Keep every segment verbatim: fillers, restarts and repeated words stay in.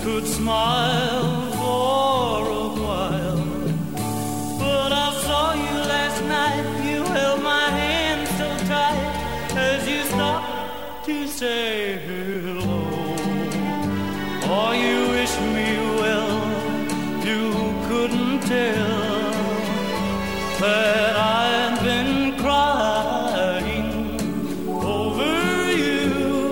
could smile for a while. But I saw you last night, you held my hand so tight as you stopped to say hello. Oh, you wish me well, you couldn't tell that I've been crying over you,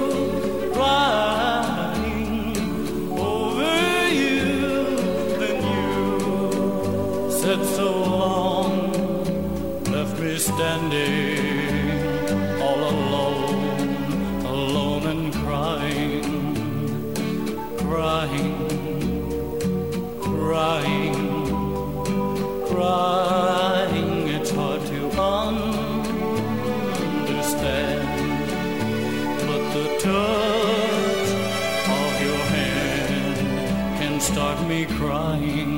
crying over you. Then you said so long, left me standing all alone, alone and crying, crying, crying, crying. It's hard to understand, but the touch of your hand can start me crying.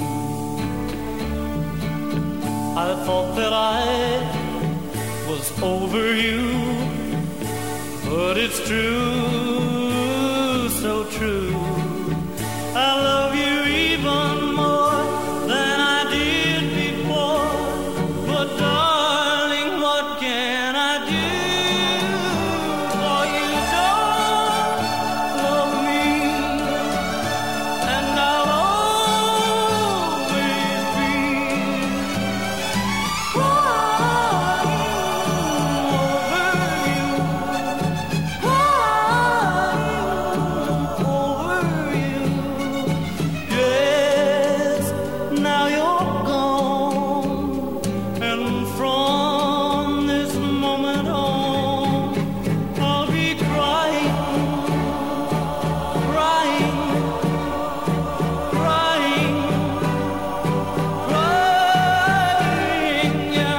I thought that I was over you, but it's true, so true. I love you even more than I did before. But darling, what can I do? For you don't love me, and I'll always be crying over you, crying over you. Yes, now you're gone, and from this moment on, I'll be crying, crying, crying, crying, yeah,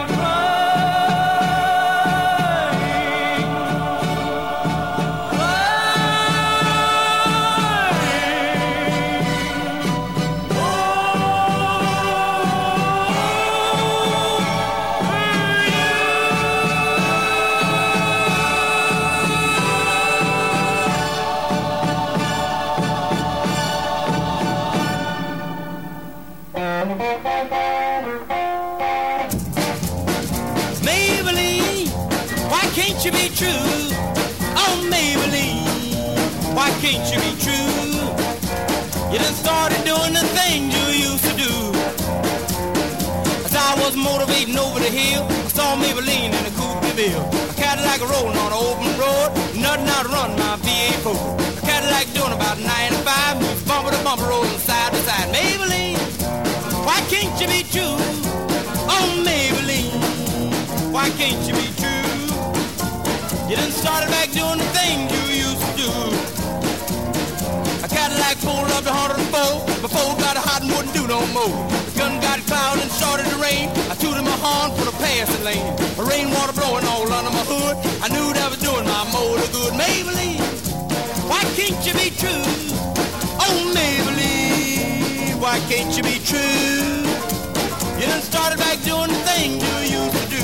Maybelline, why can't you be true? Oh, Maybelline, why can't you be true? You done started doing the things you used to do. As I was motivating over the hill, I saw Maybelline in a coupe bill. A Cadillac rolling on an open road, nothing out to run my V eight Ford. A Cadillac doing about ninety-five, moves bumper to bumper, rolling side to side. Maybelline, why can't you be true? Oh, Maybelline, why can't you be true? You done started back doing the things you used to do. A Cadillac pulled up to one oh four, before it got hot and wouldn't do no more. The gun got cloud and started to rain. I tooted my horn for the passing lane. The rainwater blowing all under my hood. I knew that was doing my motor good. Maybelline, why can't you be true? Oh, Maybelline, why can't you be true? You done started back doing the things you used to do.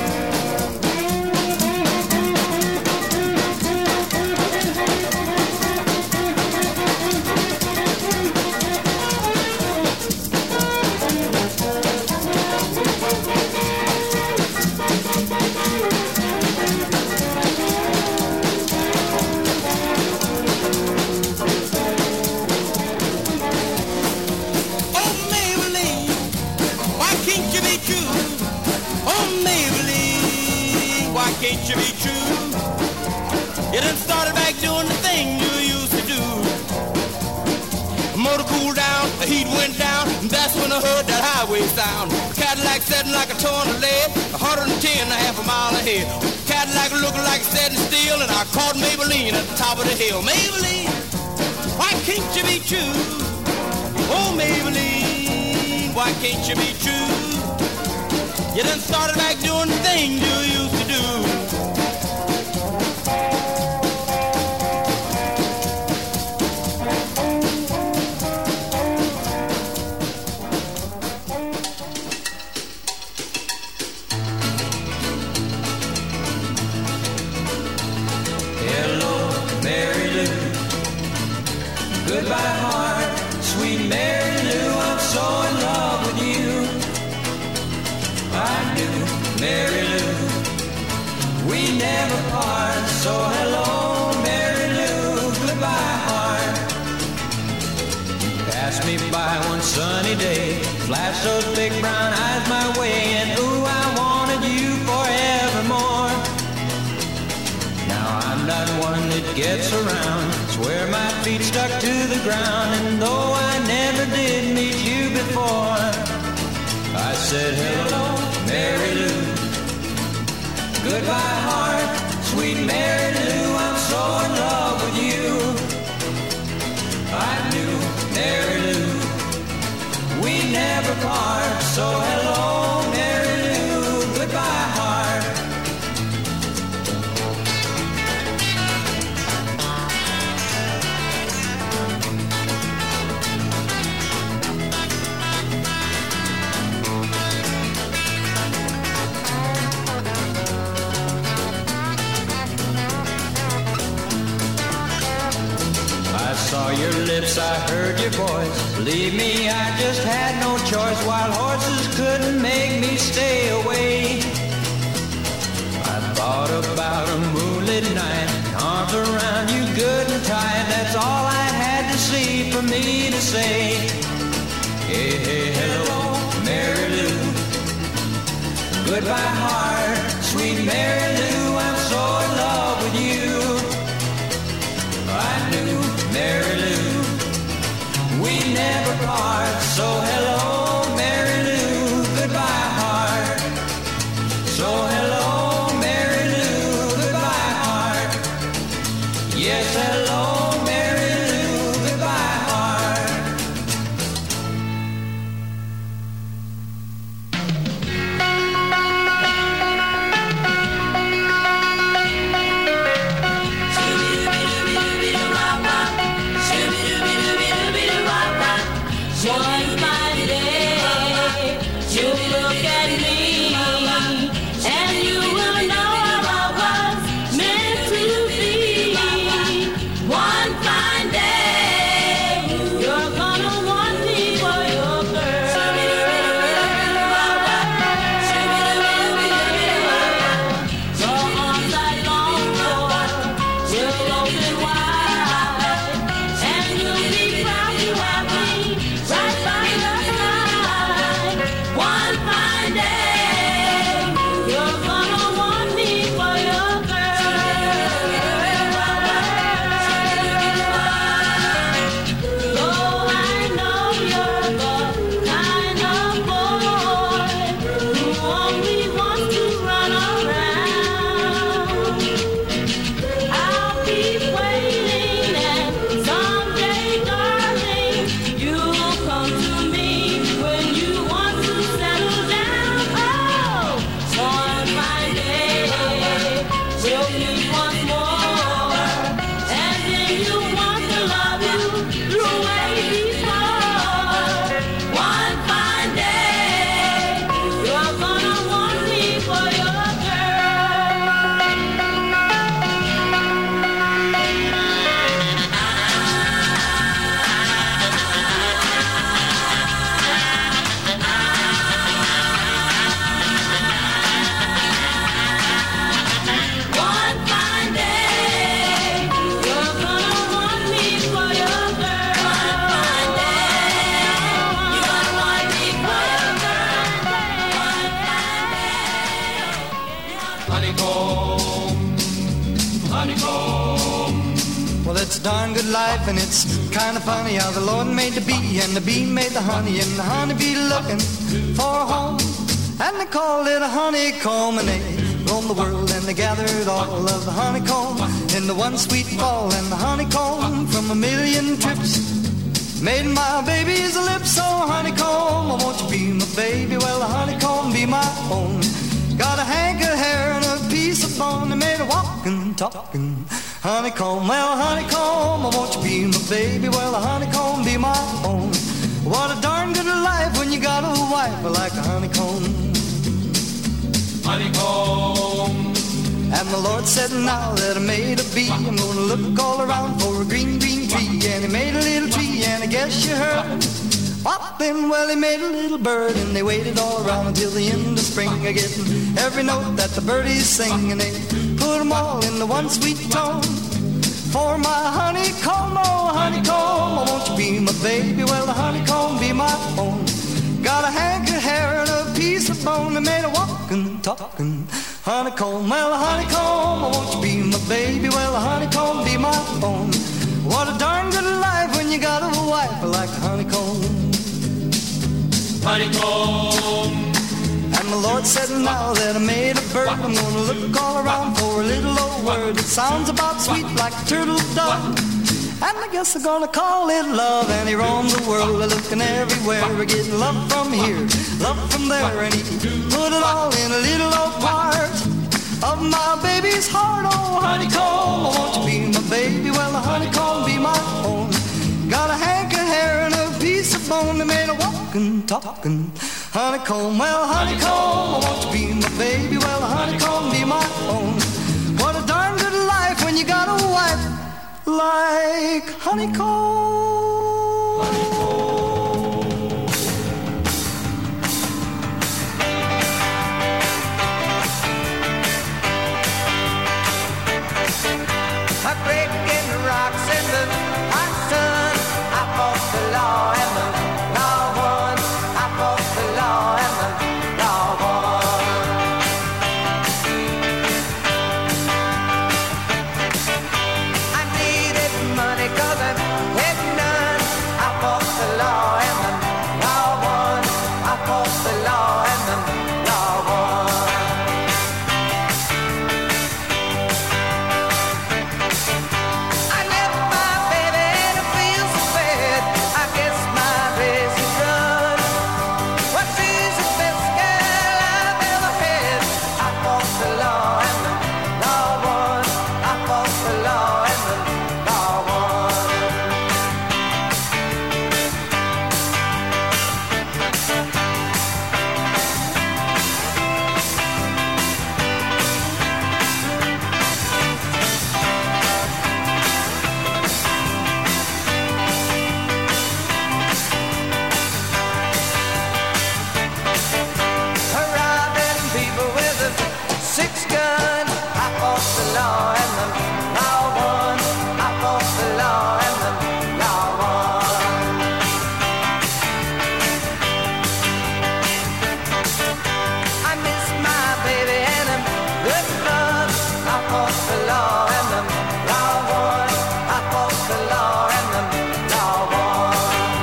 Oh, Maybelline, why can't you be true? Oh, Maybelline, why can't you be true? You done started back doing the thing you used to do. The motor cooled down, the heat went down, and that's when I heard that highway sound. The Cadillac setting like a ton of lead, one hundred ten and a half a mile ahead. Cadillac looking like it's setting still, and I caught Maybelline at the top of the hill. Maybelline, why can't you be true? Oh, Maybelline, why can't you be true? You done started back doing the things you used to do. Goodbye, heart. So hello, Mary Lou, goodbye, heart. Passed me by one sunny day, flashed those big brown eyes my way, and ooh, I wanted you forevermore. Now I'm not one that gets around, swear my feet stuck to the ground, and though I never did meet you before, I said hello, Mary Lou, goodbye, heart. Sweet Mary Lou, I'm so in love with you. I knew, Mary Lou, we never part. So hello, Mary Lou, goodbye, heart. I saw your lips, I heard your voice. Believe me, I just had no choice. Wild horses couldn't make me stay away. I thought about a moonlit night, arms around you good and tight. That's all I had to see for me to say. Hey, hey, hello, Mary Lou, goodbye, heart. Sweet Mary Lou, I'm so in love with you. I knew, Mary Lou, we never part. So hello, Mary Lou, goodbye, heart. So hello, Mary Lou, goodbye, heart. Yes, hello, Mary Lou, goodbye, heart. One fine day, you look at me, and you will know how I was meant to be. One fine day, you're gonna want me for your girl. Your arms are long, will open wide, and you'll be proud to have me right by your side. One fine day, you're gonna want me for your girl. Though I know you're the kind of boy who only wants to run around, I'll keep waiting, and someday, darling, you'll come to me when you want to settle down. Oh, one fine day, we'll meet once more, and then you want to love you through way before. One fine day, you're gonna want me for your girl. One fine day, you're gonna want me for your girl. One fine day, you're gonna want me for your girl. One fine day. Honeycomb, honeycomb. Well, it's a darn good life, and it's kind of funny how the Lord made the bee, and the bee made the honey, and the honeybee looking for a home, and they called it a honeycomb, and they roamed the world, and they gathered all of the honeycomb into one sweet ball, and the honeycomb from a million trips made my baby's lips. So honeycomb, oh, won't you be my baby? Well, the honeycomb be my own. Got a hank of hair and a piece of bone, they made a walking, talking honeycomb. Well, honeycomb, oh, won't you be my baby? Well, the honeycomb be my own. What a darn good life when you got a wife like a honeycomb. Honeycomb. And the Lord said, now that I made a bee, I'm gonna look all around for a green, green tree. And he made a little tree, and I guess you heard what then? Well, he made a little bird, and they waited all around until the end of spring, getting every note that the birdies sing. And they put put them all in the one sweet tone. For my honeycomb, oh honeycomb, oh, won't you be my baby? Well, the honeycomb be my own. Got a hank of hair and a piece of bone that made a walking, talking honeycomb. Well, the honeycomb, oh, won't you be my baby? Well, the honeycomb be my own. What a darn good life when you got a wife like a honeycomb. Honeycomb. And the Lord said, now that I made a bird, I'm gonna look all around for a little old word that sounds about sweet like a turtle dove. And I guess I'm gonna call it love. And he roamed the world looking everywhere, getting love from here, love from there. And he put it all in a little old part of my baby's heart. Oh, honeycomb, won't you be my baby? Well, the honeycomb be my own. Got a hank of hair and a piece of bone that made a walking, talking honeycomb. Well, honeycomb, won't you be my baby? Well, the honeycomb be my own. What a darn good life when you got a wife like honeycomb. Honeycomb. I'm breaking the rocks in the hot sun. I fought the law and the law won. I fought the law and the law won. I needed money 'cause I had none. I fought the law and the law won. I fought the law and the law won. I left my baby and I feel so bad. I guess my race is run. Well, she's the best girl I've ever had. I fought the law and the law won. I fought the law and the law won. Robbing people with a six gun. I fought the law and the law won. I fought the law and the law won. I miss my baby and I'm good enough. I fought the law and the law won. I fought the law and the law won.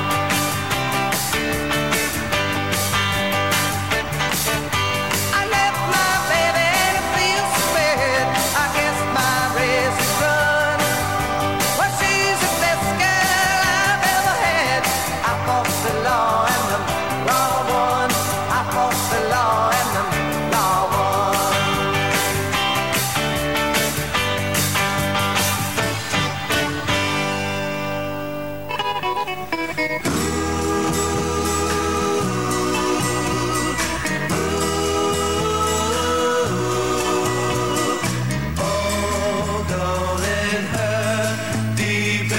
I left my baby and I feel so bad. I guess my race is run. Well, she's the best girl I've ever had. I fought the law and the law won. I fought the law and the law won. Oh, don't it hurt deep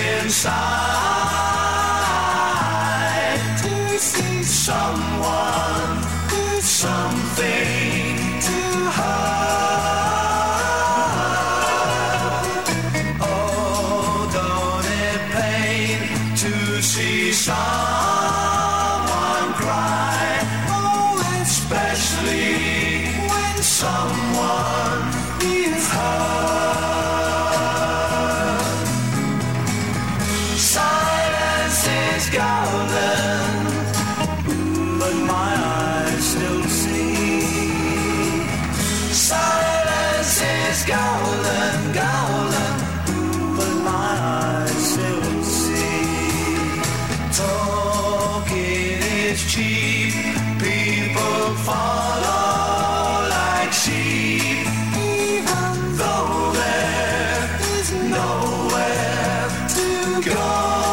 inside to see someone do something to hurt? Oh, don't it pain to see someone cry? Oh, especially when someone is hurt. Silence is golden, but my eyes still see. Silence is golden, golden, but my eyes still see. Talking is cheap, people follow like sheep, even though there is nowhere to go.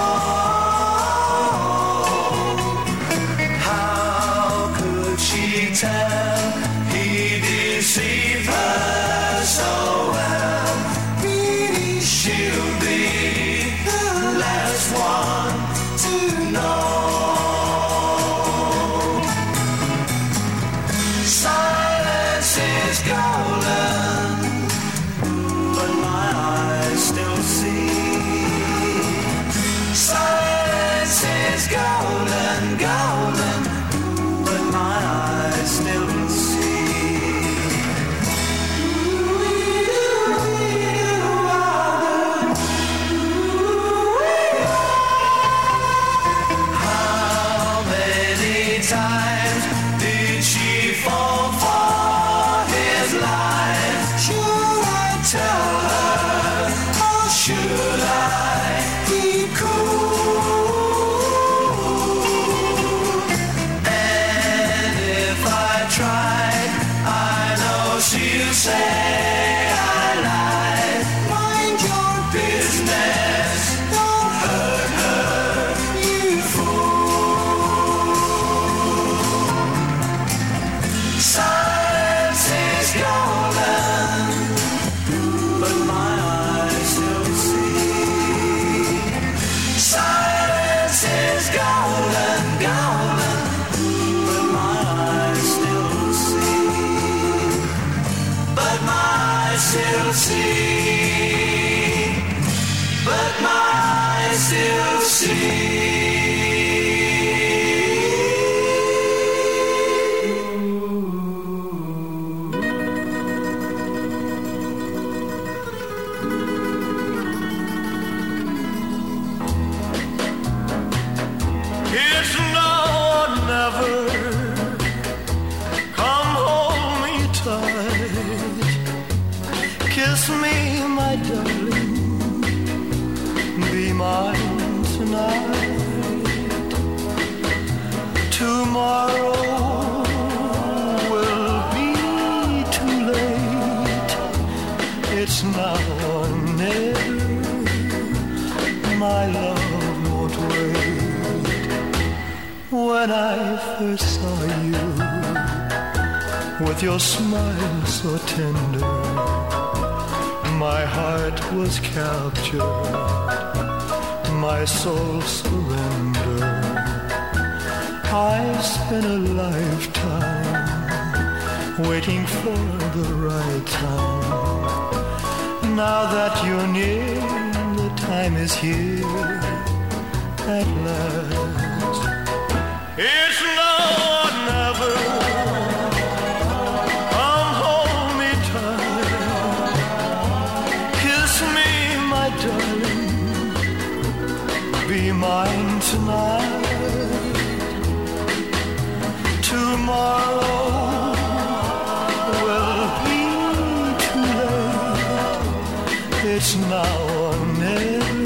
How could she tell he deceived her so well? Really, she'll be the last one to know. Silence is golden, see, but my eyes still see. It's now or never. Come hold me tight. Kiss me, my darling. Be mine tonight. Tomorrow will be too late. It's now or never. My love won't wait. When I first saw you, with your smile so tender, my heart was captured, my soul surrendered. I spent a lifetime waiting for the right time. Now that you're near, the time is here at last. It's now or never. Come hold me tight. Kiss me, my darling. Be mine tonight. Tomorrow will be too late. It's now or never.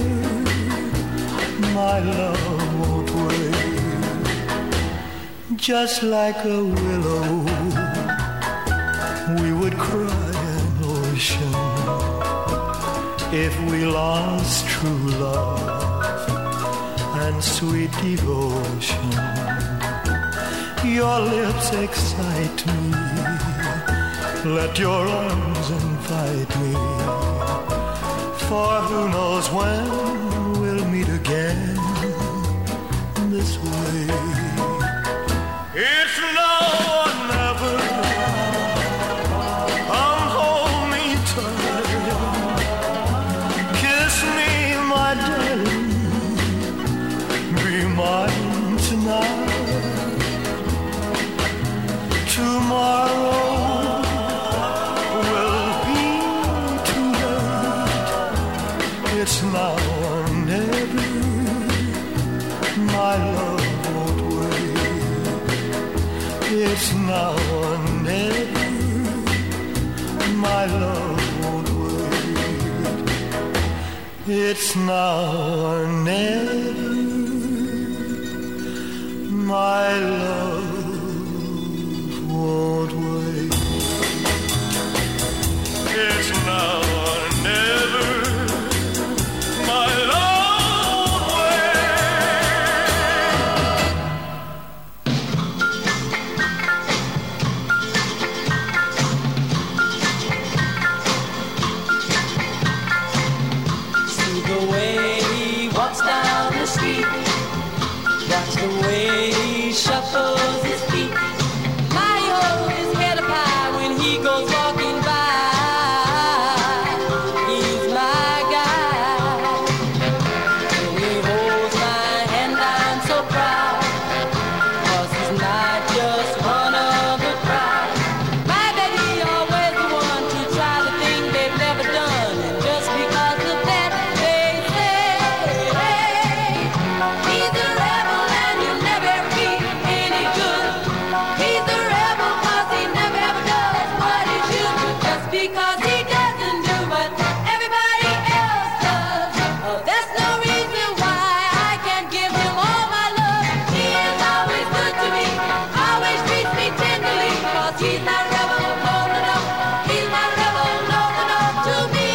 My love won't wait. Just like a willow, we would cry an ocean if we lost true love and sweet devotion. Your lips excite me, let your arms invite me, for who knows when we'll meet again this way. It's now or never. Come hold me tight. Kiss me, my darling. Be mine tonight. Tomorrow will be too late. It's now or never. My love won't wait. It's now or never. My love won't wait. It's now or never. My love won't wait. It's now or never. My love won't See the way he walks down the street. Watch the way he shuffles his feet. My hold his head up high when he goes walking by. He's my guy. When he holds my hand, I'm so proud. 'Cause he's not just one of the crowd. My baby always the one to try the thing they've never done. And just because of that, they say, hey, he's a rebel and he'll never be any good. He's a rebel 'cause he never ever does what he should do. Just because he doesn't do what everybody else does. Oh, that's no reason why I can't give him all my love. He is always good to me, always treats me tenderly. 'Cause he's my rebel, no, no, no. He's my rebel, no, no, no, to me.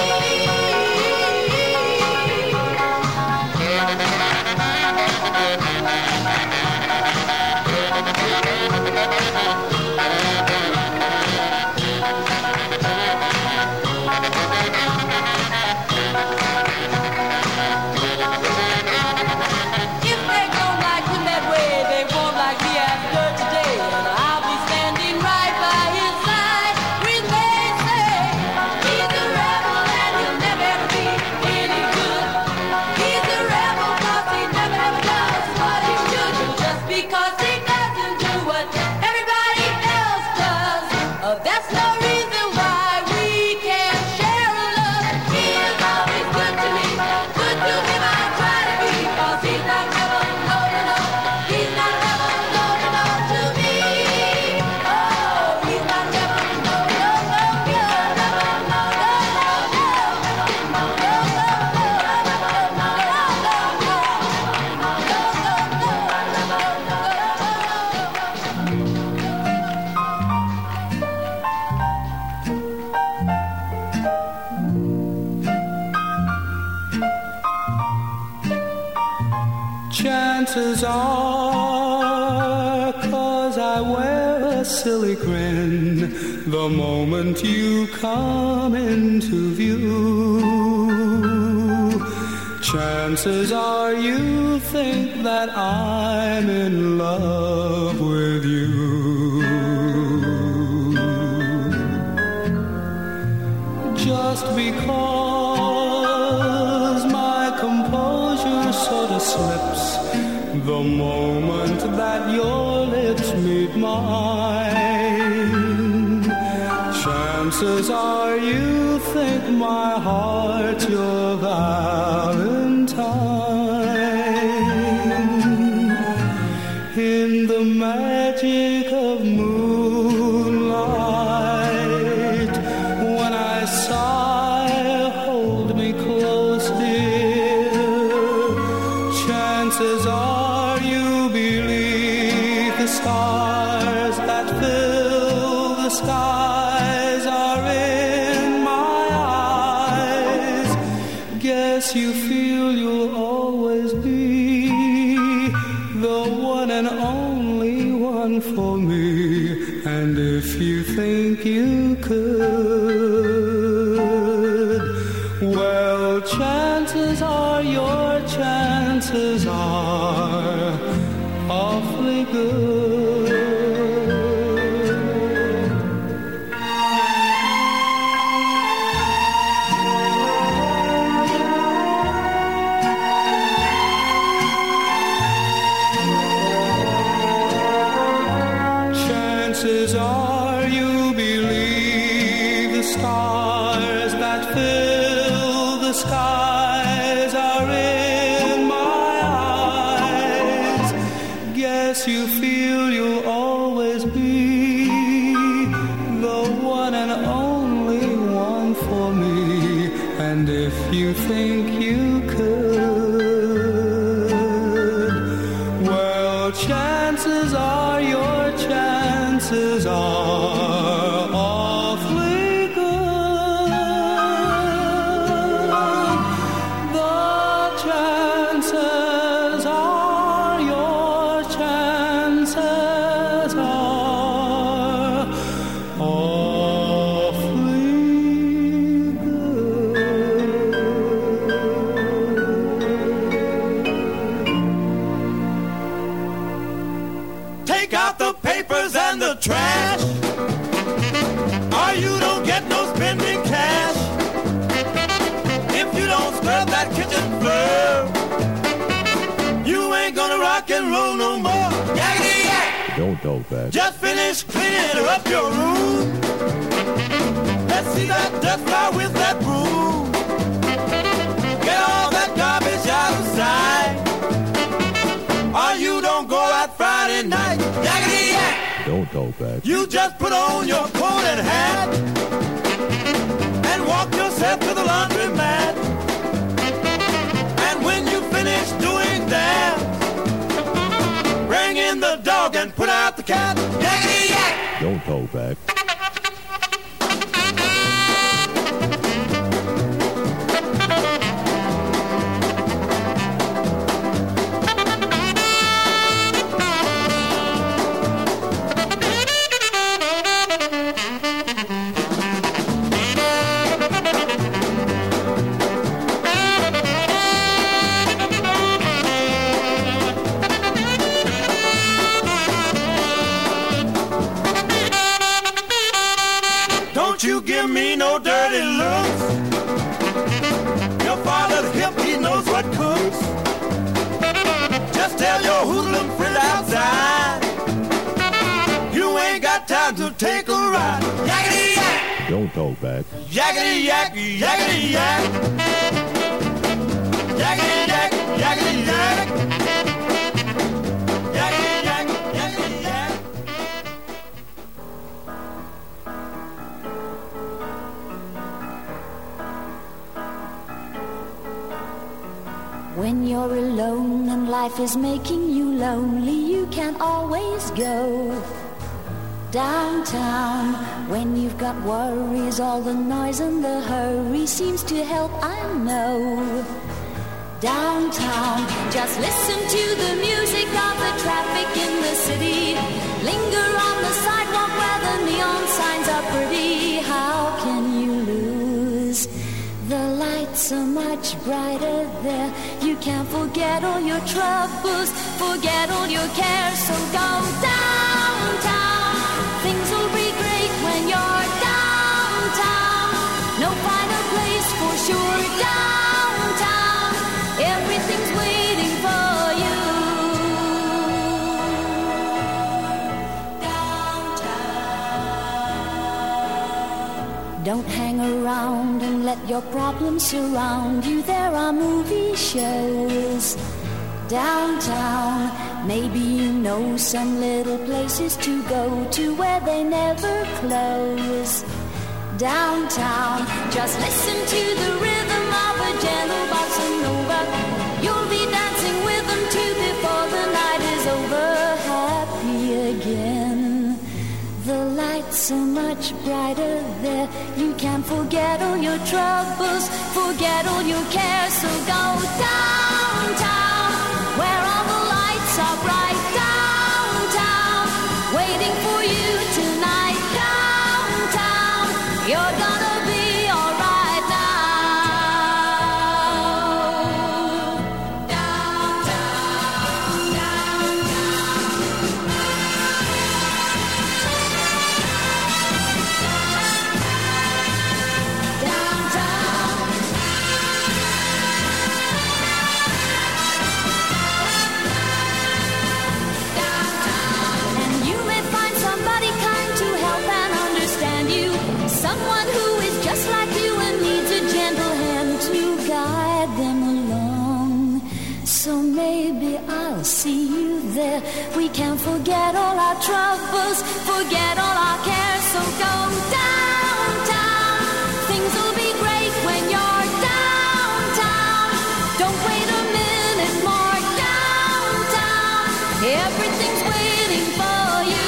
If they don't like him that way, they won't like me after today. And I'll be standing right by Chances are, 'cause I wear a silly grin the moment you come into view. Chances are you think that I'm in love with you. Just because my composure sort of slips the moment that your lips meet mine. Chances are you think my heart's your valentine. In the magic of moonlight, when I sigh, hold me close, dear. Chances are you believe the stars that fill the skies are in my eyes. Guess you feel you'll always be the one and only one for me. And if you think you could, well, chances are your chances are awfully good. Chances are you believe the stars that fill the skies are in my eyes. Guess you feel you'll always be the one and only one for me. And if you think you could, well, chances are your chances are awfully good. The chances are your chances are awfully good. Take out the papers and the trash, or you don't get no spending cash. If you don't scrub that kitchen floor, you ain't gonna rock and roll no more. Yakety yak! Don't talk back. Just finish cleaning up your room. Let's see that dust fly with that broom. Get all that garbage out of sight, or you don't go out Friday night. Yakety yak! Don't talk back. You just put on your coat and hat and walk yourself to the laundromat. And when you finish doing that, bring in the dog and put out the cat. Yakety yak! Don't talk back. You give me no dirty looks. Your father's hip, he knows what cooks. Just tell your hoodlum friend outside you ain't got time to take a ride. Yakety yak! Don't talk back. Yakety yak, yakety yak. Yakety yak, yakety yak. Yakety yak, yakety yak. When you're alone and life is making you lonely, you can always go downtown. When you've got worries, all the noise and the hurry seems to help, I know. downtown. Just listen to the music of the traffic in the city. Linger on the sidewalk where the neon signs are pretty. How can you lose? The lights are much brighter there. You can't forget all your troubles, forget all your cares. So go downtown. Things will be great when you're downtown. No finer place for sure. Downtown, everything's waiting for you. Downtown. Don't hang around and let your problems surround you. There are movie shows downtown. Maybe you know some little places to go to where they never close. Downtown, just listen to the rhythm of a gentle bossa nova. You'll be dancing with them too before the night is over. Happy again. The lights are much brighter there. You can't forget all your troubles, forget all your cares. So go downtown, where all the lights are bright. Downtown, waiting for you tonight. Downtown, you're gonna be alright now. Downtown, downtown, downtown. And you may find somebody kind to help and understand you. Someone who is just like you and needs a gentle hand to guide them along. So maybe I'll see you there. We can't forget all our troubles, forget all our cares. So go downtown. Things will be great when you're downtown. Don't wait a minute more. Downtown, everything's waiting for you.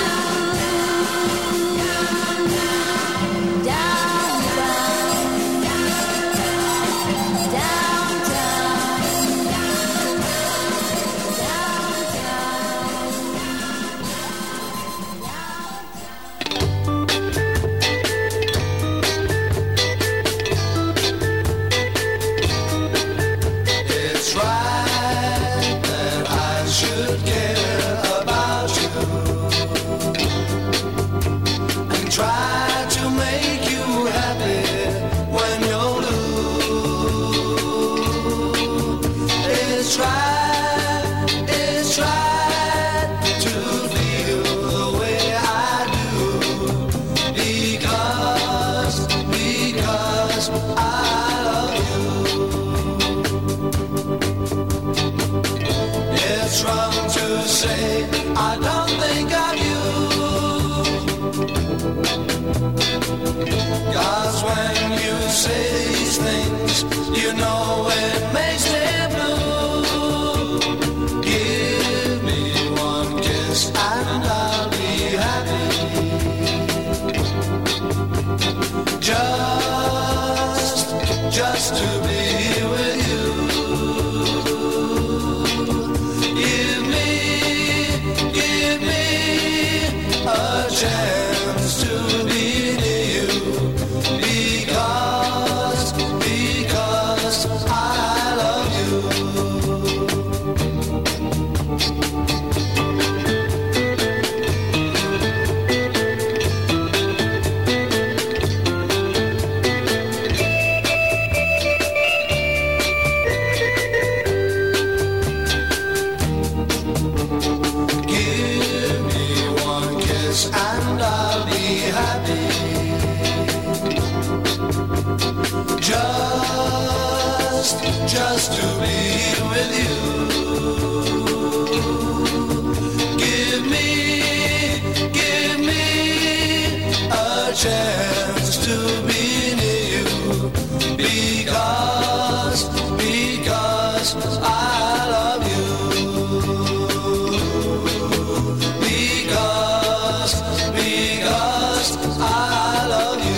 It's right that I should care about you and try to make you happy when you're blue. It's right, it's right to feel the way I do because, because I love you. It's wrong to say I don't think of you, 'cause when you say these things, you know it makes me blue. Give me one kiss and I'll be happy. Just, just to be with you. Give me, give me a chance to be near you because, because I love you. Give me one kiss and I'll be happy. Just, just to be with you. Give me, give me a chance to be near you because, because I love you. Because, because I love you.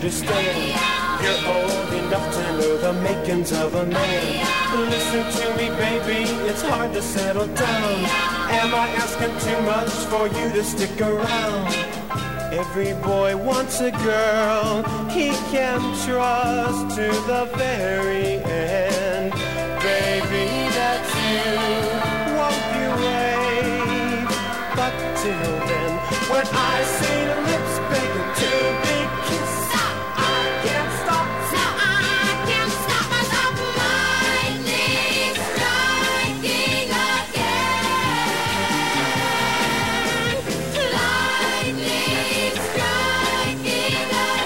understand. You're old enough to know the makings of a man. Listen to me, baby, it's hard to settle down. Am I asking too much for you to stick around? Every boy wants a girl he can trust to the very end. Baby, that's you, won't you wait? But till then, when I see the lips begging to be kissed, I can't stop. No, I can't stop myself. Lightning striking again. Lightning striking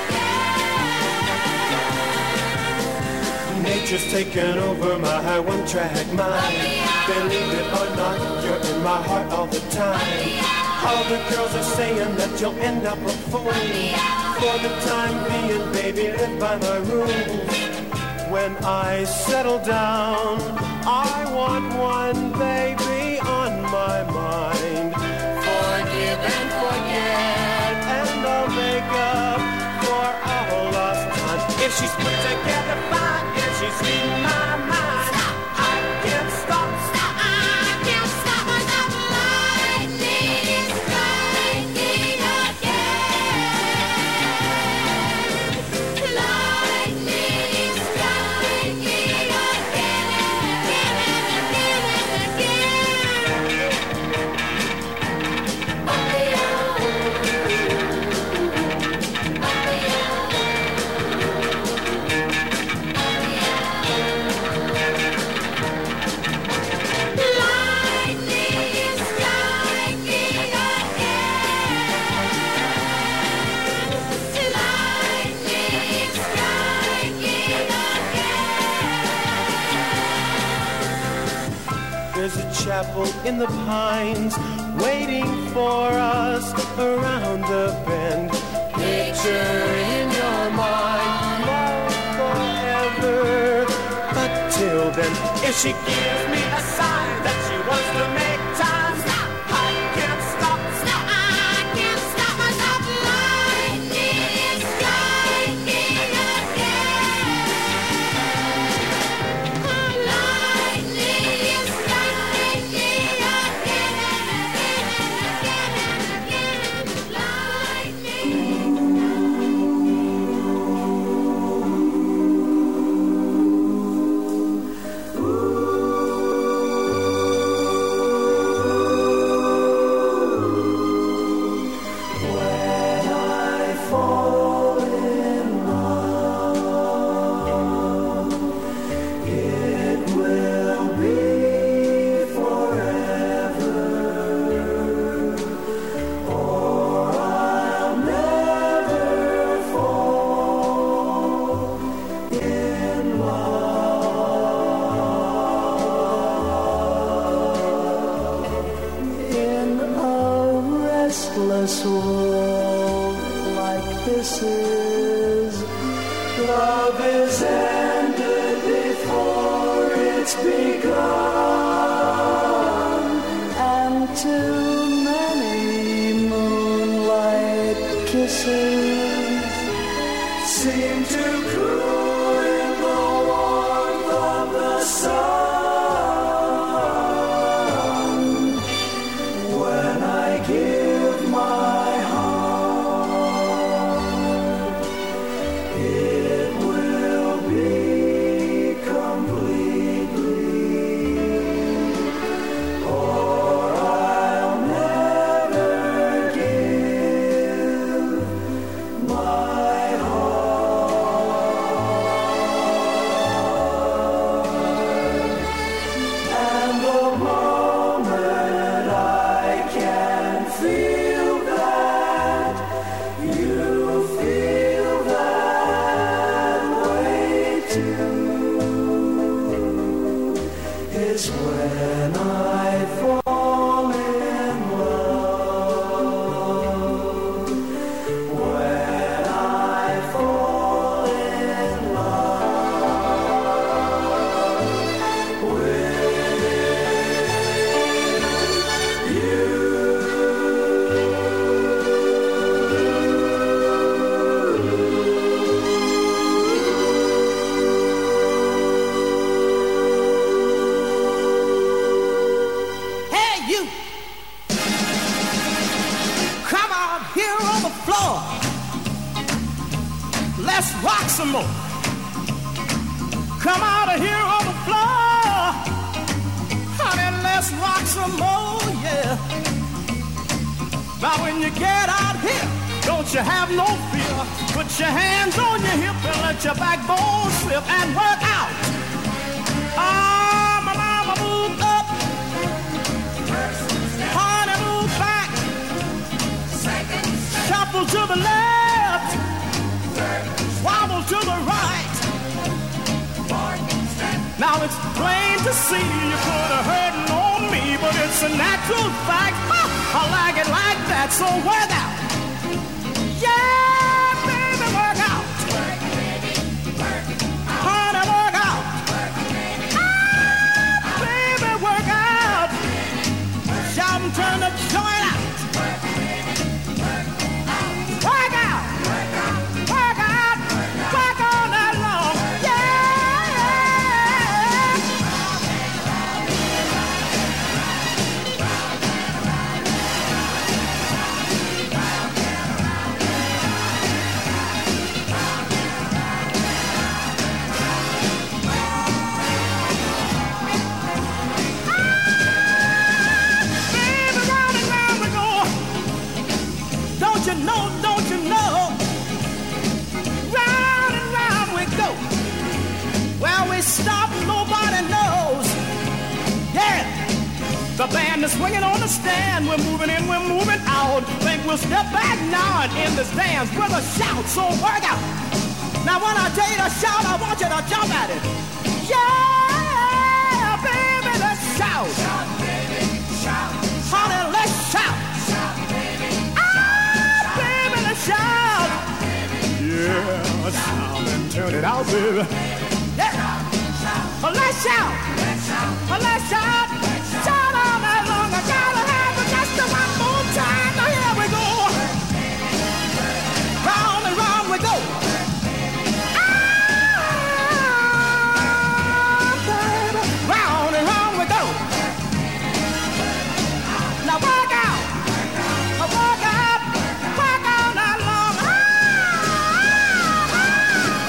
again. Nature's taken over my one-track mind. Believe it or not, you're in my heart all the time. All the girls are saying that you'll end up a fool. For the time being, baby, live by my rules. When I settle down, I want one baby on my mind. Forgive and forget, and I'll make up for all lost time. If she's put together fine, if she's in my mind, I can't stop. Stop, I can't stop myself. Lightning striking again. Lightning striking again and again and Lightning striking again. Lightning striking again. There's a chapel in the pines waiting for us around the bend. Picture in your mind, love forever. But till then, if she gives me a sign that she wants to make time, I can't stop. No, I can't stop myself. Lightning striking again. Lightning striking again and again and restless world like this is. Love is ended before it's begun, and too many moonlight kisses seem to cool in the warmth of the sun. When I give my heart, it will be completely, or I'll more. Come out of here on the floor. Honey, let's rock some more, yeah. Now when you get out here, don't you have no fear. Put your hands on your hip and let your backbone slip and work out. Ah, my mama, move up. Honey, move back. Shuffle to the left. Wobble to the right. Now it's plain to see you put a hurting on me, but it's a natural fact. Ha, I like it like that, so work out. Yeah, baby, work out. Honey, work out. Ah, baby, work out. Shout and turn the joint out. Work out. Work out. Work all night long. You know, don't you know? Round and round we go. Where we stop, nobody knows. Yeah, the band is swinging on the stand. We're moving in, we're moving out. Think we'll step back now and end this dance with a shout. So work out. Now when I tell you to shout, I want you to jump at it. Yeah, baby, let's shout. Shout, baby, shout. Honey, let's shout. Shout, baby. Shout! Yeah, shout and turn it out, baby. Yeah. Oh, let's shout! Oh, let's shout! Shout all night long. I gotta have it just one more time. Now here we go. Round and round we go. Ah, baby. Round and round we go. Now work out. Work out. Work all night long.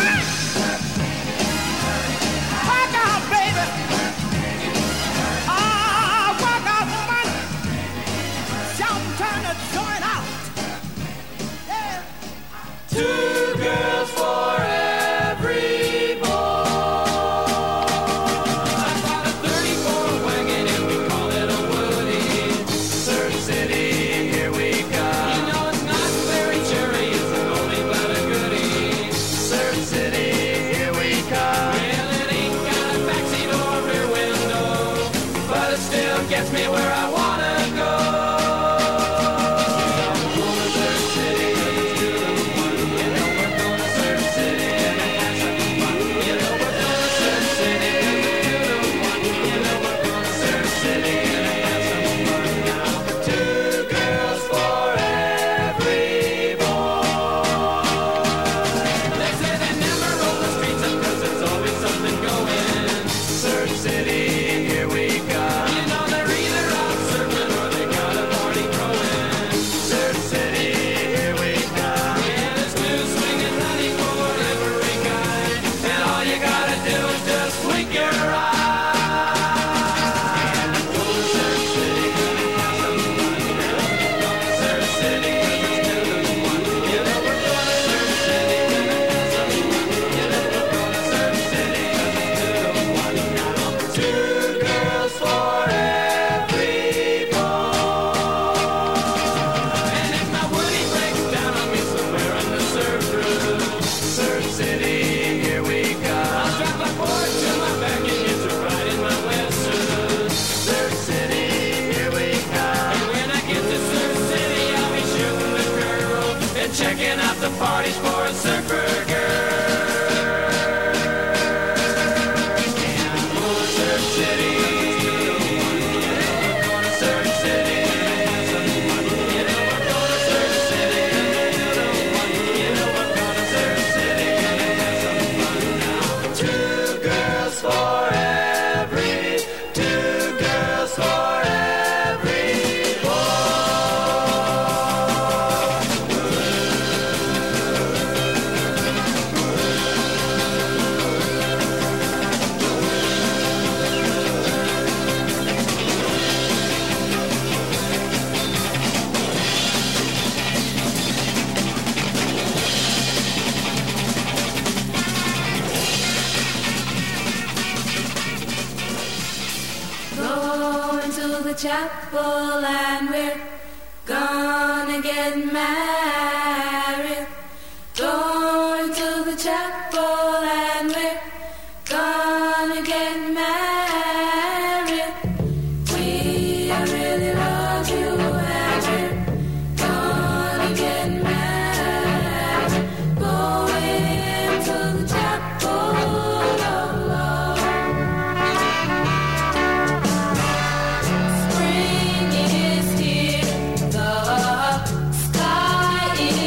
Work out, baby. Ah, the chapel and we're gonna get married. Going to the chapel and we're gonna get married. We really love you and we're gonna get married. Going to the chapel of love. Spring is here, the sky is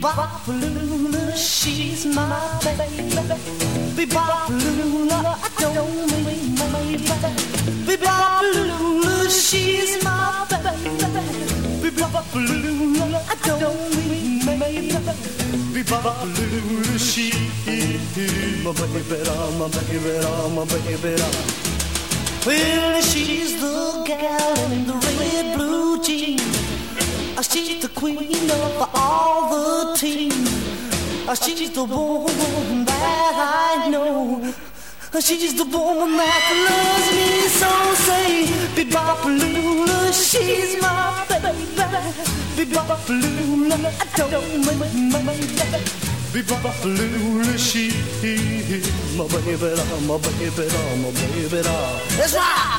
Bebop-a-lula, she's my baby. Bebop-a-lula, I don't mean maybe. Bebop-a-lula, she's my baby. Bebop-a-lula, I don't mean maybe. Bebop-a-lula, she's my baby, my baby, my baby. Well, she's the gal in the red blue jeans. She's the queen of all the team. She's the woman that I know. She's the woman that loves me so. Say, Bebop-a-lula, she's my baby. Bebop-a-lula, I don't mean my baby. Bebop-a-lula, she's my baby, my baby, my baby. Let's rock!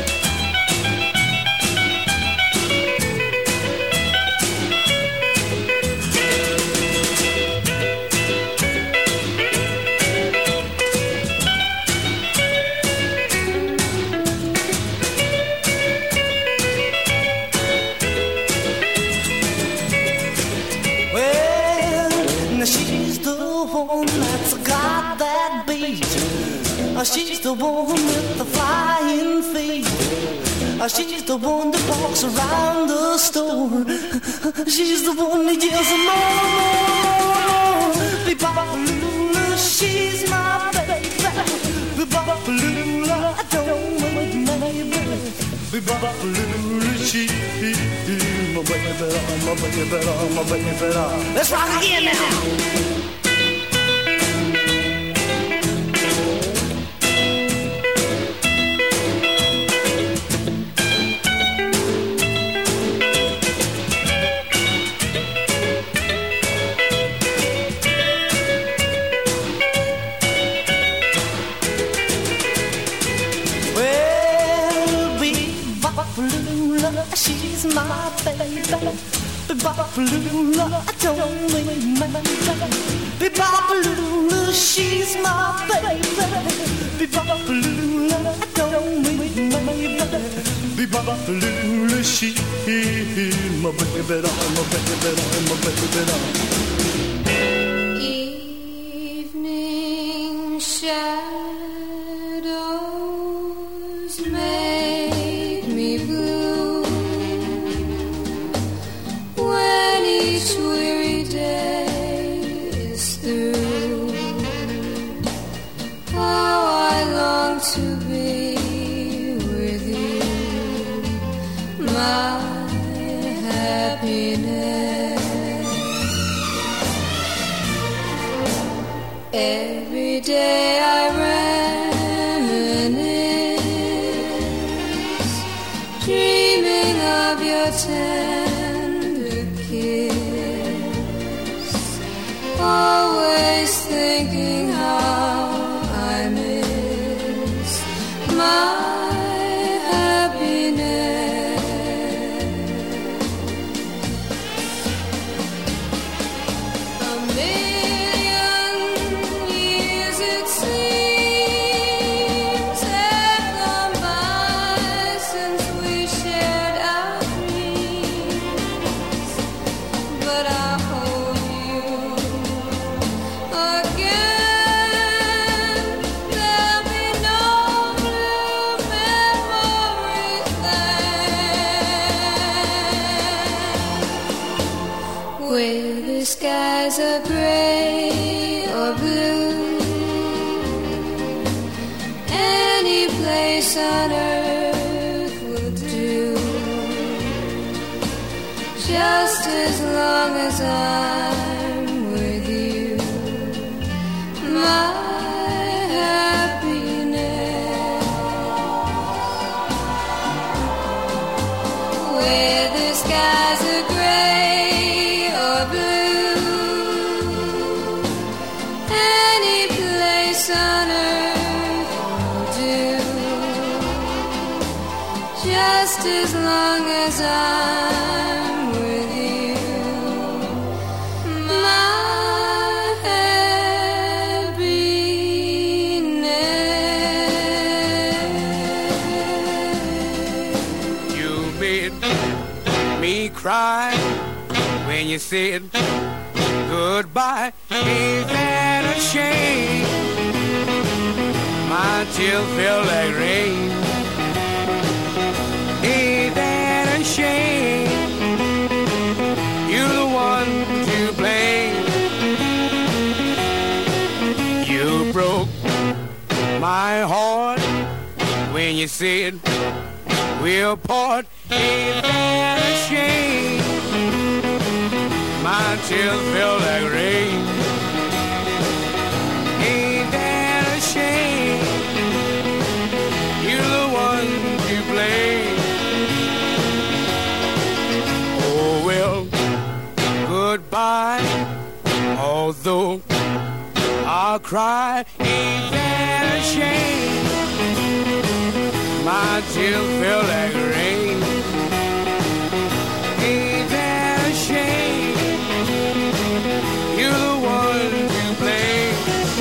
She's the one with the flying feet. She's the one that walks around the store. She's the one that yells more, more, more. Bebop-a-lula, she's my baby. Bebop-a-lula, I don't mean maybe. Bebop-a-lula, she's my baby, my baby, my baby. Let's rock again now. She's my baby. Bebop-a-lula, I don't mean maybe. Bebop-a-lula, she's my baby. Bebop-a-lula, I don't mean maybe. Bebop-a-lula, she's my baby, my baby, my baby. Evening shadows make me blue. When each weary day is through, how I long to be with you, my happiness. Every day I reminisce, dreaming of your tender kiss, always thinking how I miss my happiness. A million years it seems have gone by since we shared our dreams, but I hold you again. There'll be no blue memories then. Whether the skies are gray or blue, any place on earth will do, just as long as I'm with you, my happiness. Whether skies are gray or blue, any place on earth will do, just as long as I'm with you, my happiness. You made me cry when you said goodbye, ain't that a shame? My tears feel like rain. Ain't that a shame? You're the one to blame. You broke my heart when you said we'll part. Ain't that a shame? My tears feel like rain. Ain't that a shame? You're the one to blame. Oh well, goodbye. Although I'll cry, ain't that a shame? My tears feel like rain. Ain't that a shame? You're the one to blame.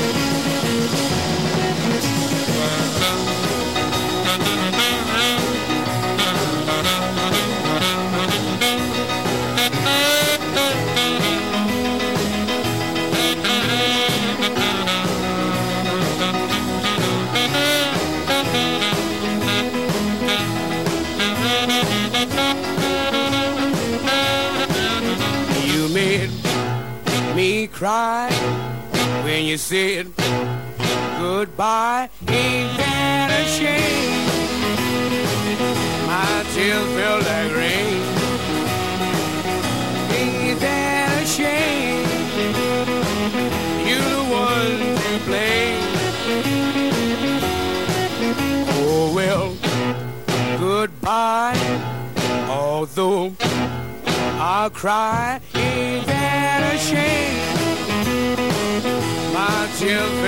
You made me cry when you said goodbye. Ain't that a shame? My tears feel like rain. Ain't that a shame? You're the one to blame. Oh well, goodbye. Although I'll cry, ain't that a shame? My tears